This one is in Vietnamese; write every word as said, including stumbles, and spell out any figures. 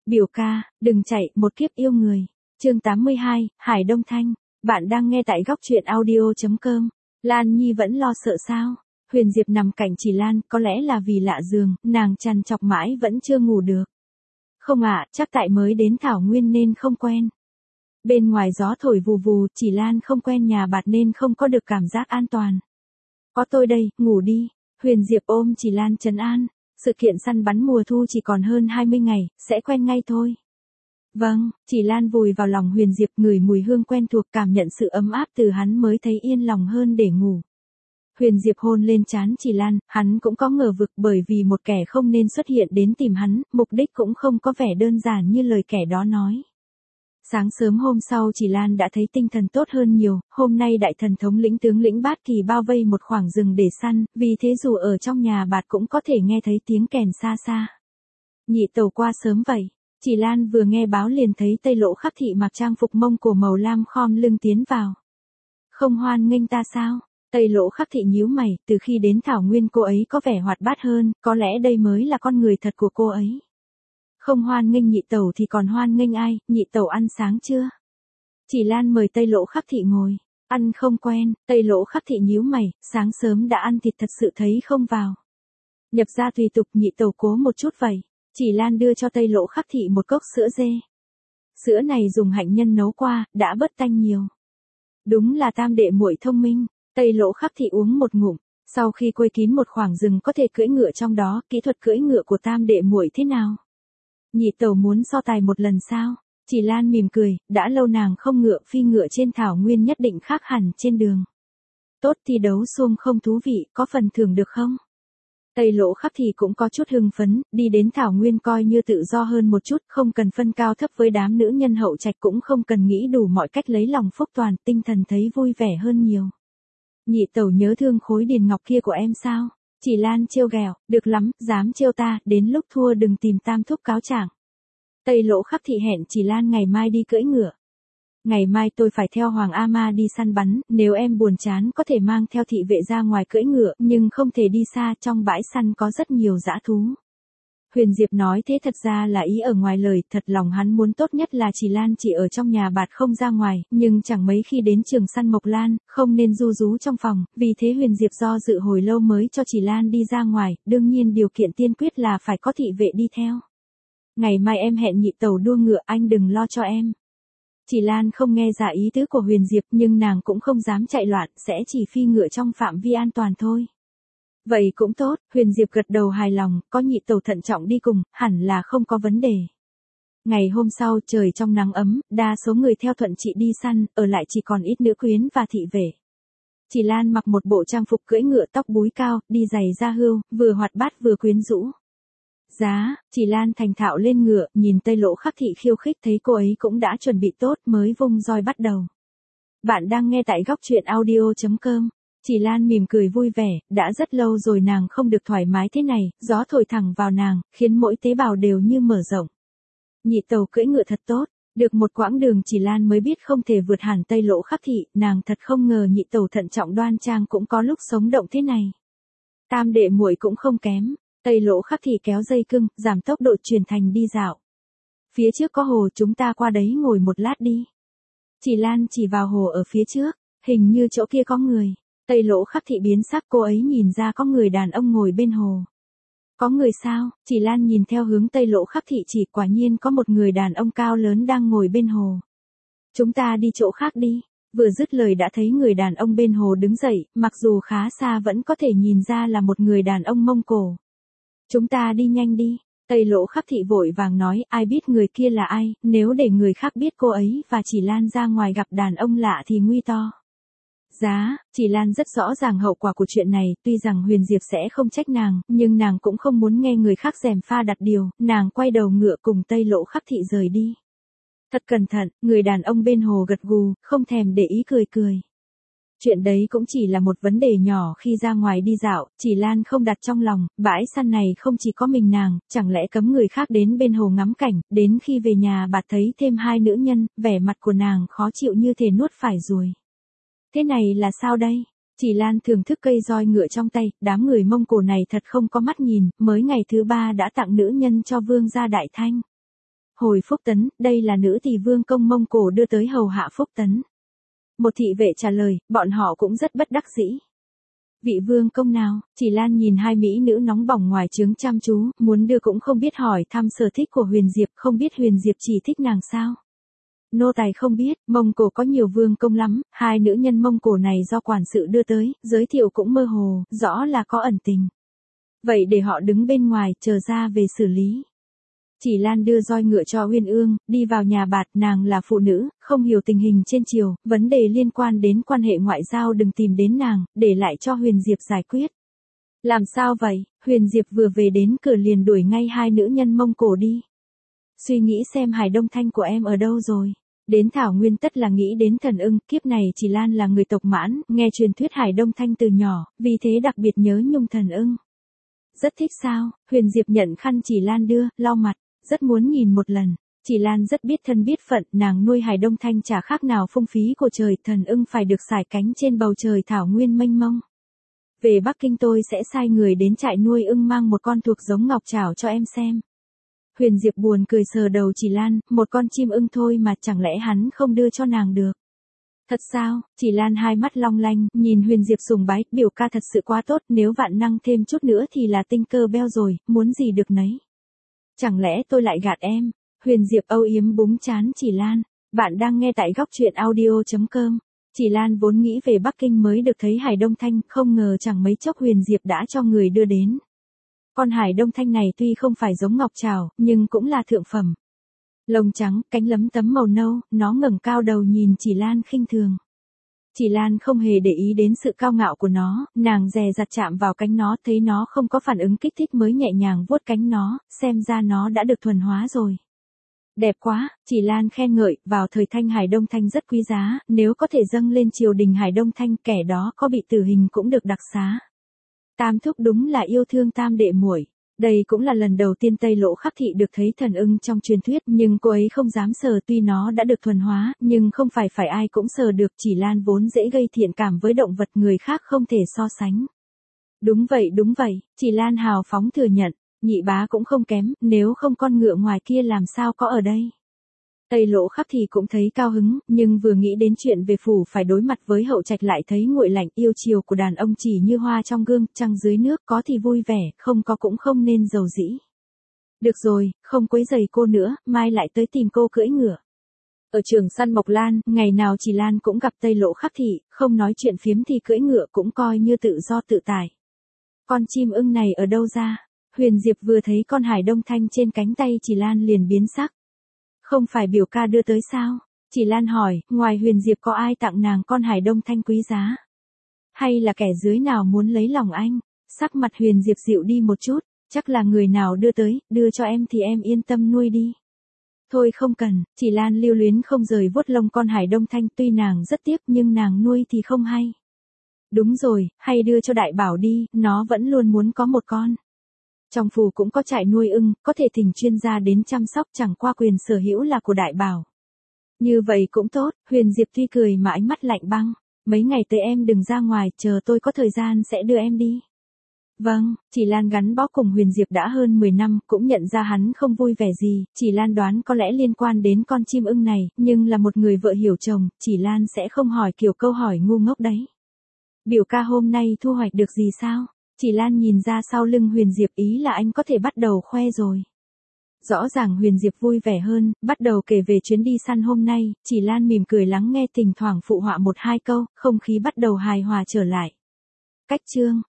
Biểu ca, đừng chạy, một kiếp yêu người. Chương tám mươi hai, Hải Đông Thanh. Bạn đang nghe tại góc truyện audio chấm com. Lan Nhi vẫn lo sợ sao? Huyền Diệp nằm cạnh Chỉ Lan, có lẽ là vì lạ giường, nàng trằn trọc mãi vẫn chưa ngủ được. Không ạ, chắc tại mới đến Thảo Nguyên nên không quen. Bên ngoài gió thổi vù vù, Chỉ Lan không quen nhà bạt nên không có được cảm giác an toàn. Có tôi đây, ngủ đi. Huyền Diệp ôm Chỉ Lan trấn an. Sự kiện săn bắn mùa thu chỉ còn hơn hai mươi ngày, sẽ quen ngay thôi. Vâng, Chỉ Lan vùi vào lòng Huyền Diệp, ngửi mùi hương quen thuộc, cảm nhận sự ấm áp từ hắn mới thấy yên lòng hơn để ngủ. Huyền Diệp hôn lên trán Chỉ Lan, hắn cũng có ngờ vực bởi vì một kẻ không nên xuất hiện đến tìm hắn, mục đích cũng không có vẻ đơn giản như lời kẻ đó nói. Sáng sớm hôm sau Chỉ Lan đã thấy tinh thần tốt hơn nhiều, hôm nay đại thần thống lĩnh tướng lĩnh Bát Kỳ bao vây một khoảng rừng để săn, vì thế dù ở trong nhà bạt cũng có thể nghe thấy tiếng kèn xa xa. Nhị tẩu qua sớm vậy. Chỉ Lan vừa nghe báo liền thấy Tây Lỗ Khắc Thị mặc trang phục Mông Cổ màu lam khom lưng tiến vào. Không hoan nghênh ta sao? Tây Lỗ Khắc Thị nhíu mày, từ khi đến Thảo Nguyên cô ấy có vẻ hoạt bát hơn, có lẽ đây mới là con người thật của cô ấy. Không hoan nghênh nhị tẩu thì còn hoan nghênh ai, nhị tẩu ăn sáng chưa? Chỉ Lan mời Tây Lỗ Khắc Thị ngồi. Ăn không quen, Tây Lỗ Khắc Thị nhíu mày, sáng sớm đã ăn thịt thật sự thấy không vào. Nhập ra tùy tục, nhị tẩu cố một chút vậy. Chỉ Lan đưa cho Tây Lỗ Khắc Thị một cốc sữa dê. Sữa này dùng hạnh nhân nấu qua, đã bớt tanh nhiều. Đúng là tam đệ muội thông minh. Tây Lỗ Khắc Thị uống một ngụm, sau khi quây kín một khoảng rừng có thể cưỡi ngựa trong đó, kỹ thuật cưỡi ngựa của tam đệ muội thế nào? Nhị tẩu muốn so tài một lần sao? Chỉ Lan mỉm cười, đã lâu nàng không ngựa phi ngựa trên Thảo Nguyên nhất định khác hẳn trên đường. Tốt, thi đấu xuông không thú vị, có phần thưởng được không? Tây Lỗ Khắc Thị cũng có chút hưng phấn, đi đến Thảo Nguyên coi như tự do hơn một chút, không cần phân cao thấp với đám nữ nhân hậu trạch, cũng không cần nghĩ đủ mọi cách lấy lòng Phúc Toàn, tinh thần thấy vui vẻ hơn nhiều. Nhị tẩu nhớ thương khối điền ngọc kia của em sao? Chỉ Lan trêu ghẹo, được lắm, dám trêu ta, đến lúc thua đừng tìm tam thúc cáo trạng. Tây Lỗ Khắc Thị hẹn Chỉ Lan ngày mai đi cưỡi ngựa. Ngày mai tôi phải theo Hoàng A Ma đi săn bắn, nếu em buồn chán có thể mang theo thị vệ ra ngoài cưỡi ngựa, nhưng không thể đi xa, trong bãi săn có rất nhiều dã thú. Huyền Diệp nói thế thật ra là ý ở ngoài lời, thật lòng hắn muốn tốt nhất là Chỉ Lan chỉ ở trong nhà bạt không ra ngoài, nhưng chẳng mấy khi đến trường săn Mộc Lan, không nên ru rú trong phòng, vì thế Huyền Diệp do dự hồi lâu mới cho Chỉ Lan đi ra ngoài, đương nhiên điều kiện tiên quyết là phải có thị vệ đi theo. Ngày mai em hẹn nhị tẩu đua ngựa, anh đừng lo cho em. Chỉ Lan không nghe ra ý tứ của Huyền Diệp, nhưng nàng cũng không dám chạy loạn, sẽ chỉ phi ngựa trong phạm vi an toàn thôi. Vậy cũng tốt, Huyền Diệp gật đầu hài lòng, có nhị tẩu thận trọng đi cùng, hẳn là không có vấn đề. Ngày hôm sau trời trong nắng ấm, đa số người theo thuận chị đi săn, ở lại chỉ còn ít nữ quyến và thị vệ. Chỉ Lan mặc một bộ trang phục cưỡi ngựa tóc búi cao, đi giày da hươu, vừa hoạt bát vừa quyến rũ. Giá, Chỉ Lan thành thạo lên ngựa, nhìn Tây Lỗ Khắc Thị khiêu khích thấy cô ấy cũng đã chuẩn bị tốt mới vung roi bắt đầu. Bạn đang nghe tại góc truyện audio chấm com. Chỉ Lan mỉm cười vui vẻ, đã rất lâu rồi nàng không được thoải mái thế này, gió thổi thẳng vào nàng, khiến mỗi tế bào đều như mở rộng. Nhị tẩu cưỡi ngựa thật tốt, được một quãng đường Chỉ Lan mới biết không thể vượt hẳn Tây Lỗ Khắc Thị, nàng thật không ngờ nhị tẩu thận trọng đoan trang cũng có lúc sống động thế này. Tam đệ muội cũng không kém. Tây Lỗ Khắc Thị kéo dây cưng, giảm tốc độ chuyển thành đi dạo. Phía trước có hồ, chúng ta qua đấy ngồi một lát đi. Chỉ Lan chỉ vào hồ ở phía trước, hình như chỗ kia có người. Tây Lỗ Khắc Thị biến sắc, cô ấy nhìn ra có người đàn ông ngồi bên hồ. Có người sao? Chỉ Lan nhìn theo hướng Tây Lỗ Khắc Thị chỉ, quả nhiên có một người đàn ông cao lớn đang ngồi bên hồ. Chúng ta đi chỗ khác đi. Vừa dứt lời đã thấy người đàn ông bên hồ đứng dậy, mặc dù khá xa vẫn có thể nhìn ra là một người đàn ông Mông Cổ. Chúng ta đi nhanh đi. Tây Lỗ Khắc Thị vội vàng nói, ai biết người kia là ai, nếu để người khác biết cô ấy và Chỉ Lan ra ngoài gặp đàn ông lạ thì nguy to. Giá, Chỉ Lan rất rõ ràng hậu quả của chuyện này, tuy rằng Huyền Diệp sẽ không trách nàng, nhưng nàng cũng không muốn nghe người khác gièm pha đặt điều, nàng quay đầu ngựa cùng Tây Lỗ Khắc Thị rời đi. Thật cẩn thận, người đàn ông bên hồ gật gù, không thèm để ý cười cười. Chuyện đấy cũng chỉ là một vấn đề nhỏ khi ra ngoài đi dạo, Chỉ Lan không đặt trong lòng, bãi săn này không chỉ có mình nàng, chẳng lẽ cấm người khác đến bên hồ ngắm cảnh, đến khi về nhà bạt thấy thêm hai nữ nhân, vẻ mặt của nàng khó chịu như thể nuốt phải ruồi. Thế này là sao đây? Chỉ Lan thưởng thức cây roi ngựa trong tay, đám người Mông Cổ này thật không có mắt nhìn, mới ngày thứ ba đã tặng nữ nhân cho vương gia Đại Thanh. Hồi Phúc Tấn, đây là nữ tỳ vương công Mông Cổ đưa tới hầu hạ Phúc Tấn. Một thị vệ trả lời, bọn họ cũng rất bất đắc dĩ. Vị vương công nào? Chỉ Lan nhìn hai mỹ nữ nóng bỏng ngoài trướng chăm chú, muốn đưa cũng không biết hỏi thăm sở thích của Huyền Diệp, không biết Huyền Diệp chỉ thích nàng sao? Nô tài không biết, Mông Cổ có nhiều vương công lắm, hai nữ nhân Mông Cổ này do quản sự đưa tới, giới thiệu cũng mơ hồ, rõ là có ẩn tình. Vậy để họ đứng bên ngoài, chờ ra về xử lý. Chỉ Lan đưa roi ngựa cho Uyên Ương, đi vào nhà bạt, nàng là phụ nữ, không hiểu tình hình trên triều, vấn đề liên quan đến quan hệ ngoại giao đừng tìm đến nàng, để lại cho Huyền Diệp giải quyết. Làm sao vậy? Huyền Diệp vừa về đến cửa liền đuổi ngay hai nữ nhân Mông Cổ đi. Suy nghĩ xem Hải Đông Thanh của em ở đâu rồi. Đến Thảo Nguyên tất là nghĩ đến Thần Ưng, kiếp này Chỉ Lan là người tộc Mãn, nghe truyền thuyết Hải Đông Thanh từ nhỏ, vì thế đặc biệt nhớ nhung Thần Ưng. Rất thích sao? Huyền Diệp nhận khăn Chỉ Lan đưa, lau mặt, rất muốn nhìn một lần. Chỉ Lan rất biết thân biết phận, nàng nuôi Hải Đông Thanh chả khác nào phung phí của trời, Thần Ưng phải được sải cánh trên bầu trời Thảo Nguyên mênh mông. Về Bắc Kinh tôi sẽ sai người đến trại nuôi ưng mang một con thuộc giống ngọc trảo cho em xem. Huyền Diệp buồn cười sờ đầu Chỉ Lan, một con chim ưng thôi mà chẳng lẽ hắn không đưa cho nàng được. Thật sao? Chỉ Lan hai mắt long lanh, nhìn Huyền Diệp sùng bái, biểu ca thật sự quá tốt, nếu vạn năng thêm chút nữa thì là tinh cơ beo rồi, muốn gì được nấy. Chẳng lẽ tôi lại gạt em? Huyền Diệp âu yếm búng chán Chỉ Lan. Bạn đang nghe tại góc truyện audio chấm com. Chỉ Lan vốn nghĩ về Bắc Kinh mới được thấy Hải Đông Thanh, không ngờ chẳng mấy chốc Huyền Diệp đã cho người đưa đến. Con Hải Đông Thanh này tuy không phải giống ngọc trảo, nhưng cũng là thượng phẩm. Lông trắng, cánh lấm tấm màu nâu, nó ngẩng cao đầu nhìn Chỉ Lan khinh thường. Chỉ Lan không hề để ý đến sự cao ngạo của nó, nàng dè dặt chạm vào cánh nó, thấy nó không có phản ứng kích thích mới nhẹ nhàng vuốt cánh nó, xem ra nó đã được thuần hóa rồi. Đẹp quá, Chỉ Lan khen ngợi, vào thời Thanh Hải Đông Thanh rất quý giá, nếu có thể dâng lên triều đình Hải Đông Thanh, kẻ đó có bị tử hình cũng được đặc xá. Tam thúc đúng là yêu thương tam đệ muội. Đây cũng là lần đầu tiên Tây Lỗ Khắc Thị được thấy Thần Ưng trong truyền thuyết, nhưng cô ấy không dám sờ, tuy nó đã được thuần hóa, nhưng không phải phải ai cũng sờ được. Chỉ Lan vốn dễ gây thiện cảm với động vật người khác không thể so sánh. Đúng vậy đúng vậy, Chỉ Lan hào phóng thừa nhận, nhị bá cũng không kém, nếu không con ngựa ngoài kia làm sao có ở đây. Tây Lỗ Khắc Thị cũng thấy cao hứng, nhưng vừa nghĩ đến chuyện về phủ phải đối mặt với hậu trạch lại thấy nguội lạnh, yêu chiều của đàn ông chỉ như hoa trong gương, trăng dưới nước, có thì vui vẻ, không có cũng không nên giàu dĩ. Được rồi, không quấy rầy cô nữa, mai lại tới tìm cô cưỡi ngựa. Ở trường săn Mộc Lan, ngày nào Chỉ Lan cũng gặp Tây Lỗ Khắc Thị, không nói chuyện phiếm thì cưỡi ngựa cũng coi như tự do tự tại. Con chim ưng này ở đâu ra? Huyền Diệp vừa thấy con Hải Đông Thanh trên cánh tay Chỉ Lan liền biến sắc. Không phải biểu ca đưa tới sao? Chỉ Lan hỏi, ngoài Huyền Diệp có ai tặng nàng con Hải Đông Thanh quý giá? Hay là kẻ dưới nào muốn lấy lòng anh? Sắc mặt Huyền Diệp dịu đi một chút, chắc là người nào đưa tới, đưa cho em thì em yên tâm nuôi đi. Thôi không cần, Chỉ Lan lưu luyến không rời vuốt lông con Hải Đông Thanh, tuy nàng rất tiếc nhưng nàng nuôi thì không hay. Đúng rồi, hay đưa cho Đại Bảo đi, nó vẫn luôn muốn có một con. Trong phủ cũng có trại nuôi ưng, có thể thỉnh chuyên gia đến chăm sóc, chẳng qua quyền sở hữu là của Đại Bảo. Như vậy cũng tốt, Huyền Diệp tuy cười mà ánh mắt lạnh băng. Mấy ngày tới em đừng ra ngoài, chờ tôi có thời gian sẽ đưa em đi. Vâng, Chỉ Lan gắn bó cùng Huyền Diệp đã hơn mười năm, cũng nhận ra hắn không vui vẻ gì, Chỉ Lan đoán có lẽ liên quan đến con chim ưng này, nhưng là một người vợ hiểu chồng, Chỉ Lan sẽ không hỏi kiểu câu hỏi ngu ngốc đấy. Biểu ca hôm nay thu hoạch được gì sao? Chỉ Lan nhìn ra sau lưng Huyền Diệp, ý là anh có thể bắt đầu khoe rồi. Rõ ràng Huyền Diệp vui vẻ hơn, bắt đầu kể về chuyến đi săn hôm nay, Chỉ Lan mỉm cười lắng nghe, thỉnh thoảng phụ họa một hai câu, không khí bắt đầu hài hòa trở lại. Cách chương